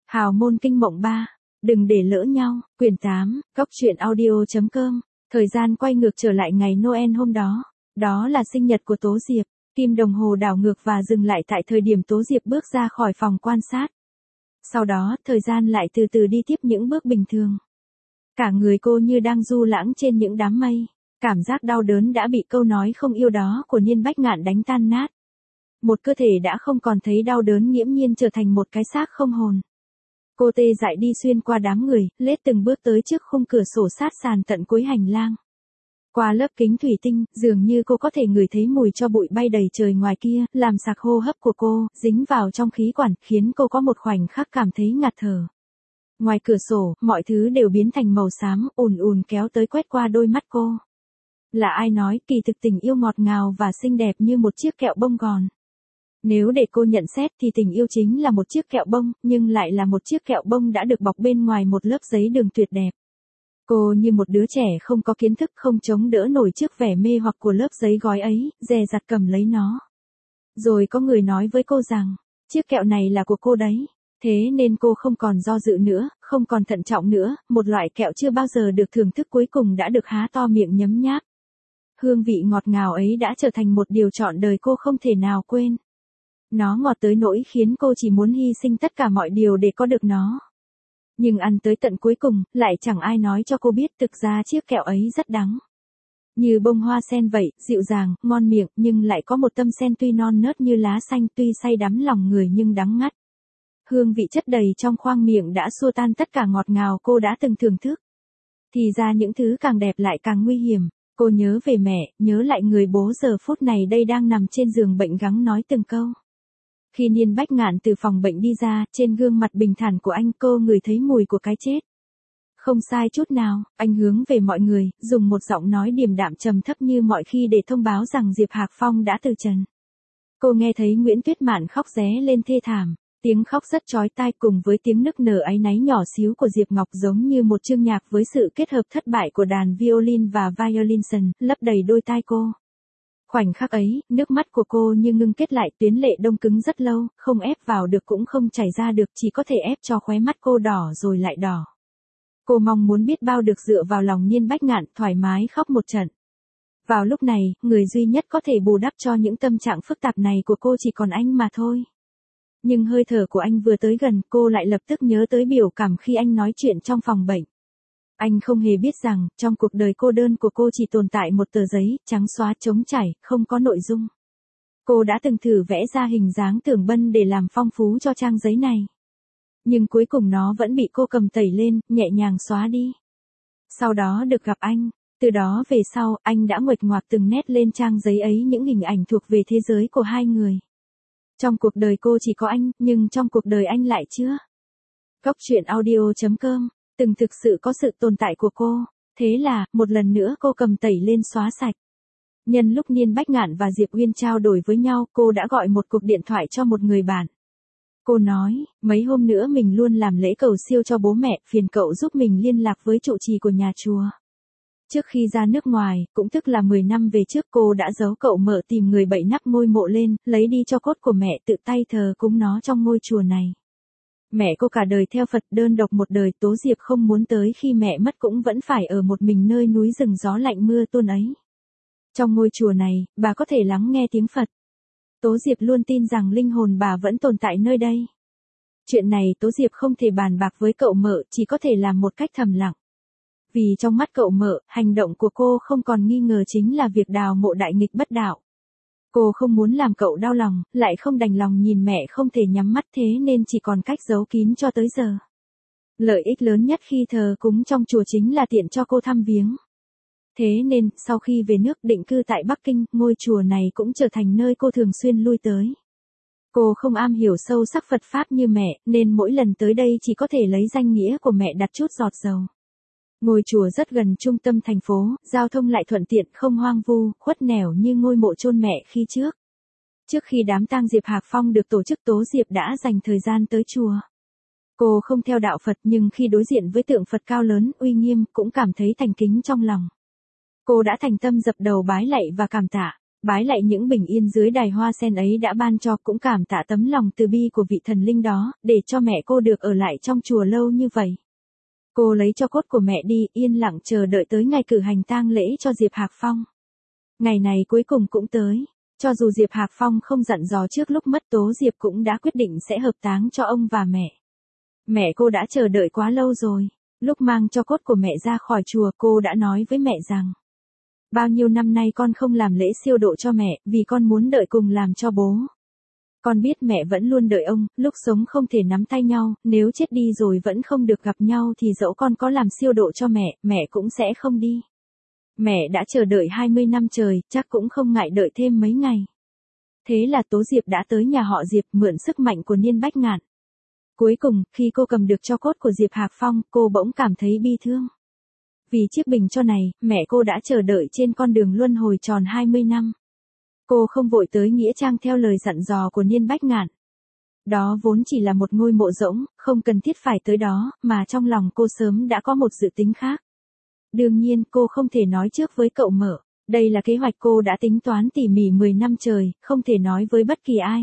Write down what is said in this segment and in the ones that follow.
Hào môn kinh mộng 3. Đừng để lỡ nhau. Quyển 8. Cóc truyện audio.com. Thời gian quay ngược trở lại ngày Noel hôm đó. Đó là sinh nhật của Tố Diệp. Kim đồng hồ đảo ngược và dừng lại tại thời điểm Tố Diệp bước ra khỏi phòng quan sát. Sau đó, thời gian lại từ từ đi tiếp những bước bình thường. Cả người cô như đang du lãng trên những đám mây. Cảm giác đau đớn đã bị câu nói không yêu đó của Niên Bách Ngạn đánh tan nát. Một cơ thể đã không còn thấy đau đớn nghiễm nhiên trở thành một cái xác không hồn. Cô tê dại đi xuyên qua đám người, lết từng bước tới trước khung cửa sổ sát sàn tận cuối hành lang. Qua lớp kính thủy tinh, dường như cô có thể ngửi thấy mùi tro bụi bay đầy trời ngoài kia, làm sặc hô hấp của cô, dính vào trong khí quản, khiến cô có một khoảnh khắc cảm thấy ngạt thở. Ngoài cửa sổ, mọi thứ đều biến thành màu xám, ùn ùn kéo tới quét qua đôi mắt cô. Là ai nói, kỳ thực tình yêu ngọt ngào và xinh đẹp như một chiếc kẹo bông gòn. Nếu để cô nhận xét thì tình yêu chính là một chiếc kẹo bông, nhưng lại là một chiếc kẹo bông đã được bọc bên ngoài một lớp giấy đường tuyệt đẹp. Cô như một đứa trẻ không có kiến thức, không chống đỡ nổi trước vẻ mê hoặc của lớp giấy gói ấy, dè dặt cầm lấy nó. Rồi có người nói với cô rằng, chiếc kẹo này là của cô đấy. Thế nên cô không còn do dự nữa, không còn thận trọng nữa, một loại kẹo chưa bao giờ được thưởng thức cuối cùng đã được há to miệng nhấm nháp. Hương vị ngọt ngào ấy đã trở thành một điều trọn đời cô không thể nào quên. Nó ngọt tới nỗi khiến cô chỉ muốn hy sinh tất cả mọi điều để có được nó. Nhưng ăn tới tận cuối cùng, lại chẳng ai nói cho cô biết thực ra chiếc kẹo ấy rất đắng. Như bông hoa sen vậy, dịu dàng, ngon miệng, nhưng lại có một tâm sen tuy non nớt như lá xanh, tuy say đắm lòng người nhưng đắng ngắt. Hương vị chất đầy trong khoang miệng đã xua tan tất cả ngọt ngào cô đã từng thưởng thức. Thì ra những thứ càng đẹp lại càng nguy hiểm. Cô nhớ về mẹ, nhớ lại người bố giờ phút này đây đang nằm trên giường bệnh gắng nói từng câu. Khi Niên Bách Ngạn từ phòng bệnh đi ra, trên gương mặt bình thản của anh cô ngửi thấy mùi của cái chết. Không sai chút nào, anh hướng về mọi người, dùng một giọng nói điềm đạm trầm thấp như mọi khi để thông báo rằng Diệp Hạc Phong đã từ trần. Cô nghe thấy Nguyễn Tuyết Mạn khóc ré lên thê thảm. Tiếng khóc rất chói tai cùng với tiếng nức nở áy náy nhỏ xíu của Diệp Ngọc giống như một chương nhạc với sự kết hợp thất bại của đàn violin và violin, lấp đầy đôi tai cô. Khoảnh khắc ấy, nước mắt của cô như ngưng kết lại, tuyến lệ đông cứng rất lâu, không ép vào được cũng không chảy ra được, chỉ có thể ép cho khóe mắt cô đỏ rồi lại đỏ. Cô mong muốn biết bao được dựa vào lòng Niên Bách Ngạn, thoải mái khóc một trận. Vào lúc này, người duy nhất có thể bù đắp cho những tâm trạng phức tạp này của cô chỉ còn anh mà thôi. Nhưng hơi thở của anh vừa tới gần, cô lại lập tức nhớ tới biểu cảm khi anh nói chuyện trong phòng bệnh. Anh không hề biết rằng, trong cuộc đời cô đơn của cô chỉ tồn tại một tờ giấy, trắng xóa trống trải, không có nội dung. Cô đã từng thử vẽ ra hình dáng tưởng bân để làm phong phú cho trang giấy này. Nhưng cuối cùng nó vẫn bị cô cầm tẩy lên, nhẹ nhàng xóa đi. Sau đó được gặp anh, từ đó về sau, anh đã nguệch ngoạc từng nét lên trang giấy ấy những hình ảnh thuộc về thế giới của hai người. Trong cuộc đời cô chỉ có anh, nhưng trong cuộc đời anh lại chưa. Cóc truyện audio.com. Từng thực sự có sự tồn tại của cô. Thế là, một lần nữa cô cầm tẩy lên xóa sạch. Nhân lúc Niên Bách Ngạn và Diệp Uyên trao đổi với nhau, cô đã gọi một cuộc điện thoại cho một người bạn. Cô nói, mấy hôm nữa mình luôn làm lễ cầu siêu cho bố mẹ, phiền cậu giúp mình liên lạc với trụ trì của nhà chùa. Trước khi ra nước ngoài, cũng tức là 10 năm về trước, cô đã giấu cậu mợ tìm người bậy nắp ngôi mộ lên, lấy đi cho cốt của mẹ, tự tay thờ cúng nó trong ngôi chùa này. Mẹ cô cả đời theo Phật, đơn độc một đời, Tố Diệp không muốn tới khi mẹ mất cũng vẫn phải ở một mình nơi núi rừng gió lạnh mưa tuôn ấy. Trong ngôi chùa này, bà có thể lắng nghe tiếng Phật. Tố Diệp luôn tin rằng linh hồn bà vẫn tồn tại nơi đây. Chuyện này Tố Diệp không thể bàn bạc với cậu mợ, chỉ có thể làm một cách thầm lặng. Vì trong mắt cậu mợ, hành động của cô không còn nghi ngờ chính là việc đào mộ đại nghịch bất đạo. Cô không muốn làm cậu đau lòng, lại không đành lòng nhìn mẹ không thể nhắm mắt, thế nên chỉ còn cách giấu kín cho tới giờ. Lợi ích lớn nhất khi thờ cúng trong chùa chính là tiện cho cô thăm viếng. Thế nên, sau khi về nước định cư tại Bắc Kinh, ngôi chùa này cũng trở thành nơi cô thường xuyên lui tới. Cô không am hiểu sâu sắc Phật Pháp như mẹ, nên mỗi lần tới đây chỉ có thể lấy danh nghĩa của mẹ đặt chút giọt dầu. Ngôi chùa rất gần trung tâm thành phố, giao thông lại thuận tiện, không hoang vu, khuất nẻo như ngôi mộ chôn mẹ khi trước. Trước khi đám tang Diệp Hạc Phong được tổ chức, Tố Diệp đã dành thời gian tới chùa. Cô không theo đạo Phật nhưng khi đối diện với tượng Phật cao lớn, uy nghiêm, cũng cảm thấy thành kính trong lòng. Cô đã thành tâm dập đầu bái lạy và cảm tạ. Bái lại những bình yên dưới đài hoa sen ấy đã ban cho, cũng cảm tạ tấm lòng từ bi của vị thần linh đó, để cho mẹ cô được ở lại trong chùa lâu như vậy. Cô lấy tro cốt của mẹ đi, yên lặng chờ đợi tới ngày cử hành tang lễ cho Diệp Hạc Phong. Ngày này cuối cùng cũng tới. Cho dù Diệp Hạc Phong không dặn dò trước lúc mất, Tố Diệp cũng đã quyết định sẽ hợp táng cho ông và mẹ. Mẹ cô đã chờ đợi quá lâu rồi. Lúc mang tro cốt của mẹ ra khỏi chùa, cô đã nói với mẹ rằng: bao nhiêu năm nay con không làm lễ siêu độ cho mẹ, vì con muốn đợi cùng làm cho bố. Con biết mẹ vẫn luôn đợi ông, lúc sống không thể nắm tay nhau, nếu chết đi rồi vẫn không được gặp nhau thì dẫu con có làm siêu độ cho mẹ, mẹ cũng sẽ không đi. Mẹ đã chờ đợi 20 năm trời, chắc cũng không ngại đợi thêm mấy ngày. Thế là Tố Diệp đã tới nhà họ Diệp mượn sức mạnh của Niên Bách Ngạn. Cuối cùng, khi cô cầm được tro cốt của Diệp Hạc Phong, cô bỗng cảm thấy bi thương. Vì chiếc bình tro này, mẹ cô đã chờ đợi trên con đường luân hồi tròn 20 năm. Cô không vội tới nghĩa trang theo lời dặn dò của Niên Bách Ngạn. Đó vốn chỉ là một ngôi mộ rỗng, không cần thiết phải tới đó, mà trong lòng cô sớm đã có một dự tính khác. Đương nhiên cô không thể nói trước với cậu Mở. Đây là kế hoạch cô đã tính toán tỉ mỉ 10 năm trời, không thể nói với bất kỳ ai.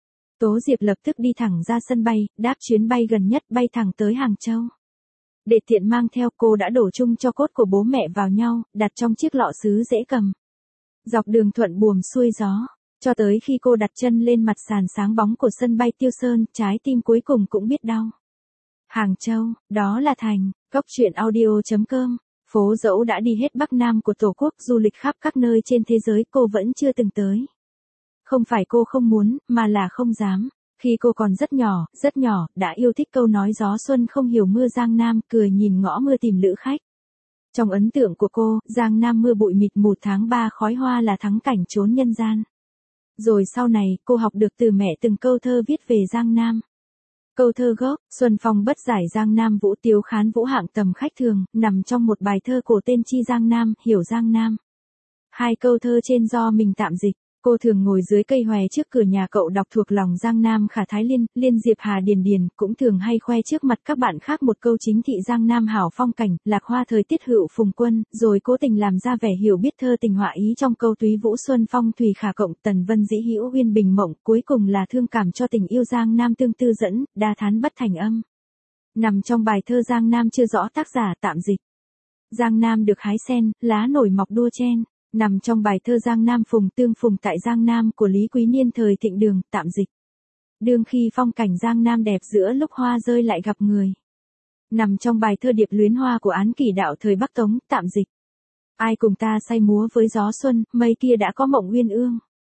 Tố Diệp lập tức đi thẳng ra sân bay, đáp chuyến bay gần nhất bay thẳng tới Hàng Châu. Để tiện mang theo, cô đã đổ chung tro cốt của bố mẹ vào nhau, đặt trong chiếc lọ sứ dễ cầm. Dọc đường thuận buồm xuôi gió, cho tới khi cô đặt chân lên mặt sàn sáng bóng của sân bay Tiêu Sơn, trái tim cuối cùng cũng biết đau. Hàng Châu, đó là thành. Cốc truyện audio.com. Phố dẫu đã đi hết Bắc Nam của Tổ quốc, du lịch khắp các nơi trên thế giới, cô vẫn chưa từng tới. Không phải cô không muốn, mà là không dám. Khi cô còn rất nhỏ, đã yêu thích câu nói gió xuân không hiểu mưa Giang Nam, cười nhìn ngõ mưa tìm lữ khách. Trong ấn tượng của cô, Giang Nam mưa bụi mịt mù tháng 3 khói hoa là thắng cảnh chốn nhân gian. Rồi sau này, cô học được từ mẹ từng câu thơ viết về Giang Nam. Câu thơ gốc: Xuân phong bất giải Giang Nam vũ, tiếu khán vũ hạng tầm khách thường, nằm trong một bài thơ cổ tên Chi Giang Nam, hiểu Giang Nam. Hai câu thơ trên do mình tạm dịch. Cô thường ngồi dưới cây hòe trước cửa nhà cậu đọc thuộc lòng Giang Nam Khả Thái Liên, Liên Diệp Hà Điền Điền, cũng thường hay khoe trước mặt các bạn khác một câu chính thị Giang Nam hảo phong cảnh, lạc hoa thời tiết hữu phùng quân, rồi cố tình làm ra vẻ hiểu biết thơ tình họa ý trong câu túy vũ xuân phong thủy khả cộng tần vân dĩ hữu uyên bình mộng, cuối cùng là thương cảm cho tình yêu Giang Nam tương tư dẫn, đa thán bất thành âm. Nằm trong bài thơ Giang Nam chưa rõ tác giả, tạm dịch. Giang Nam được hái sen, lá nổi mọc đua chen. Nằm trong bài thơ Giang Nam phùng tương phùng tại Giang Nam của Lý Quý Niên thời Thịnh Đường, tạm dịch. Đương khi phong cảnh Giang Nam đẹp giữa lúc hoa rơi lại gặp người. Nằm trong bài thơ Điệp Luyến Hoa của Án Kỷ Đạo thời Bắc Tống, tạm dịch. Ai cùng ta say múa với gió xuân, mây kia đã có mộng uyên ương.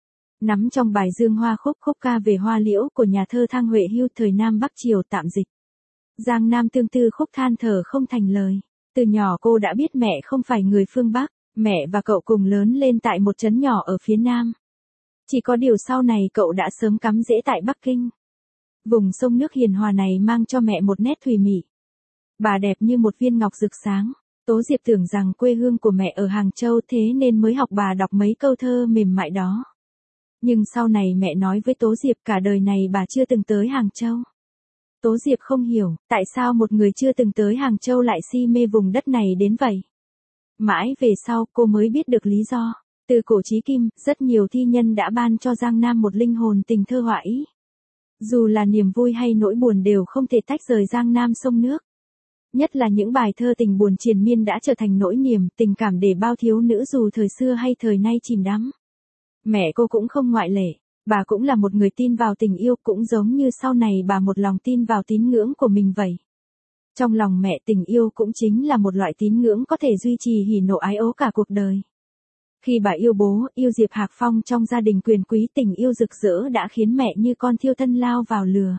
Nắm trong bài Dương Hoa Khúc, khúc ca về hoa liễu của nhà thơ Thang Huệ Hưu thời Nam Bắc Triều, tạm dịch. Giang Nam tương tư khúc than thở không thành lời. Từ nhỏ cô đã biết mẹ không phải người phương Bắc. Mẹ và cậu cùng lớn lên tại một trấn nhỏ ở phía Nam. Chỉ có điều sau này cậu đã sớm cắm rễ tại Bắc Kinh. Vùng sông nước hiền hòa này mang cho mẹ một nét thùy mị. Bà đẹp như một viên ngọc rực sáng. Tố Diệp tưởng rằng quê hương của mẹ ở Hàng Châu, thế nên mới học bà đọc mấy câu thơ mềm mại đó. Nhưng sau này mẹ nói với Tố Diệp cả đời này bà chưa từng tới Hàng Châu. Tố Diệp không hiểu, tại sao một người chưa từng tới Hàng Châu lại si mê vùng đất này đến vậy. Mãi về sau, cô mới biết được lý do. Từ cổ chí kim, rất nhiều thi nhân đã ban cho Giang Nam một linh hồn tình thơ họa ý. Dù là niềm vui hay nỗi buồn đều không thể tách rời Giang Nam sông nước. Nhất là những bài thơ tình buồn triền miên đã trở thành nỗi niềm, tình cảm để bao thiếu nữ dù thời xưa hay thời nay chìm đắm. Mẹ cô cũng không ngoại lệ. Bà cũng là một người tin vào tình yêu, cũng giống như sau này bà một lòng tin vào tín ngưỡng của mình vậy. Trong lòng mẹ, tình yêu cũng chính là một loại tín ngưỡng có thể duy trì hỉ nộ ái ố cả cuộc đời. Khi bà yêu bố, yêu Diệp Hạc Phong trong gia đình quyền quý, tình yêu rực rỡ đã khiến mẹ như con thiêu thân lao vào lửa.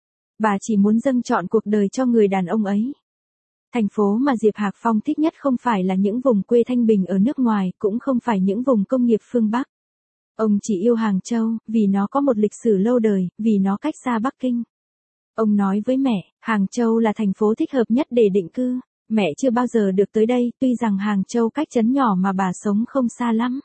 Bà chỉ muốn dâng trọn cuộc đời cho người đàn ông ấy. Thành phố mà Diệp Hạc Phong thích nhất không phải là những vùng quê thanh bình ở nước ngoài, cũng không phải những vùng công nghiệp phương Bắc. Ông chỉ yêu Hàng Châu, vì nó có một lịch sử lâu đời, vì nó cách xa Bắc Kinh. Ông nói với mẹ, Hàng Châu là thành phố thích hợp nhất để định cư. Mẹ chưa bao giờ được tới đây, tuy rằng Hàng Châu cách trấn nhỏ mà bà sống không xa lắm.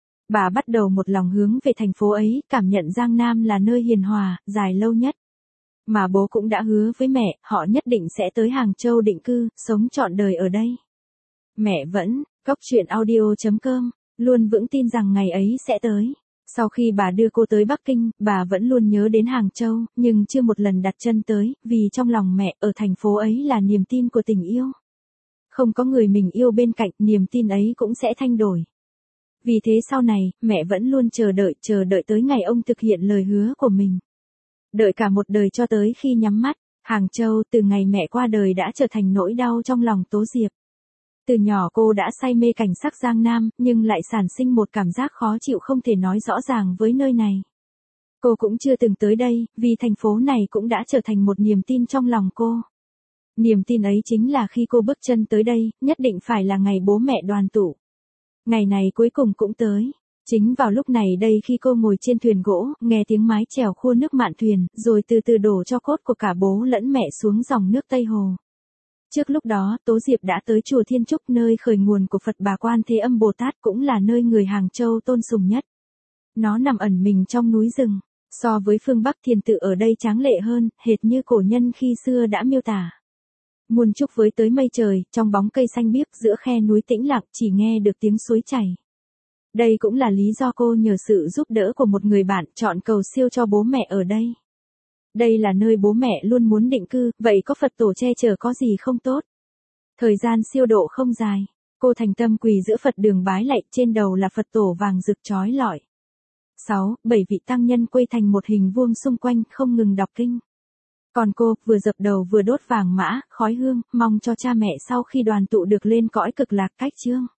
Bà bắt đầu một lòng hướng về thành phố ấy, cảm nhận Giang Nam là nơi hiền hòa, dài lâu nhất. Mà bố cũng đã hứa với mẹ, họ nhất định sẽ tới Hàng Châu định cư, sống trọn đời ở đây. Mẹ vẫn. Cốc truyện audio.com luôn vững tin rằng ngày ấy sẽ tới. Sau khi bà đưa cô tới Bắc Kinh, bà vẫn luôn nhớ đến Hàng Châu, nhưng chưa một lần đặt chân tới, vì trong lòng mẹ ở thành phố ấy là niềm tin của tình yêu. Không có người mình yêu bên cạnh, niềm tin ấy cũng sẽ thay đổi. Vì thế sau này, mẹ vẫn luôn chờ đợi tới ngày ông thực hiện lời hứa của mình. Đợi cả một đời cho tới khi nhắm mắt, Hàng Châu từ ngày mẹ qua đời đã trở thành nỗi đau trong lòng Tố Diệp. Từ nhỏ cô đã say mê cảnh sắc Giang Nam, nhưng lại sản sinh một cảm giác khó chịu không thể nói rõ ràng với nơi này. Cô cũng chưa từng tới đây, vì thành phố này cũng đã trở thành một niềm tin trong lòng cô. Niềm tin ấy chính là khi cô bước chân tới đây, nhất định phải là ngày bố mẹ đoàn tụ. Ngày này cuối cùng cũng tới. Chính vào lúc này đây khi cô ngồi trên thuyền gỗ, nghe tiếng mái chèo khua nước mạn thuyền, rồi từ từ đổ cho cốt của cả bố lẫn mẹ xuống dòng nước Tây Hồ. Trước lúc đó, Tố Diệp đã tới chùa Thiên Trúc, nơi khởi nguồn của Phật Bà Quan Thế Âm Bồ Tát, cũng là nơi người Hàng Châu tôn sùng nhất. Nó nằm ẩn mình trong núi rừng. So với phương Bắc thiền tự ở đây tráng lệ hơn, hệt như cổ nhân khi xưa đã miêu tả. Muôn trúc với tới mây trời, trong bóng cây xanh biếc giữa khe núi tĩnh lặng chỉ nghe được tiếng suối chảy. Đây cũng là lý do cô nhờ sự giúp đỡ của một người bạn chọn cầu siêu cho bố mẹ ở đây. Đây là nơi bố mẹ luôn muốn định cư, vậy có Phật tổ che chở có gì không tốt. Thời gian siêu độ không dài, cô thành tâm quỳ giữa Phật đường bái lạy, trên đầu là Phật tổ vàng rực chói lọi. 7 vị tăng nhân quây thành một hình vuông xung quanh không ngừng đọc kinh. Còn cô, vừa dập đầu vừa đốt vàng mã, khói hương, mong cho cha mẹ sau khi đoàn tụ được lên cõi cực lạc cách chương.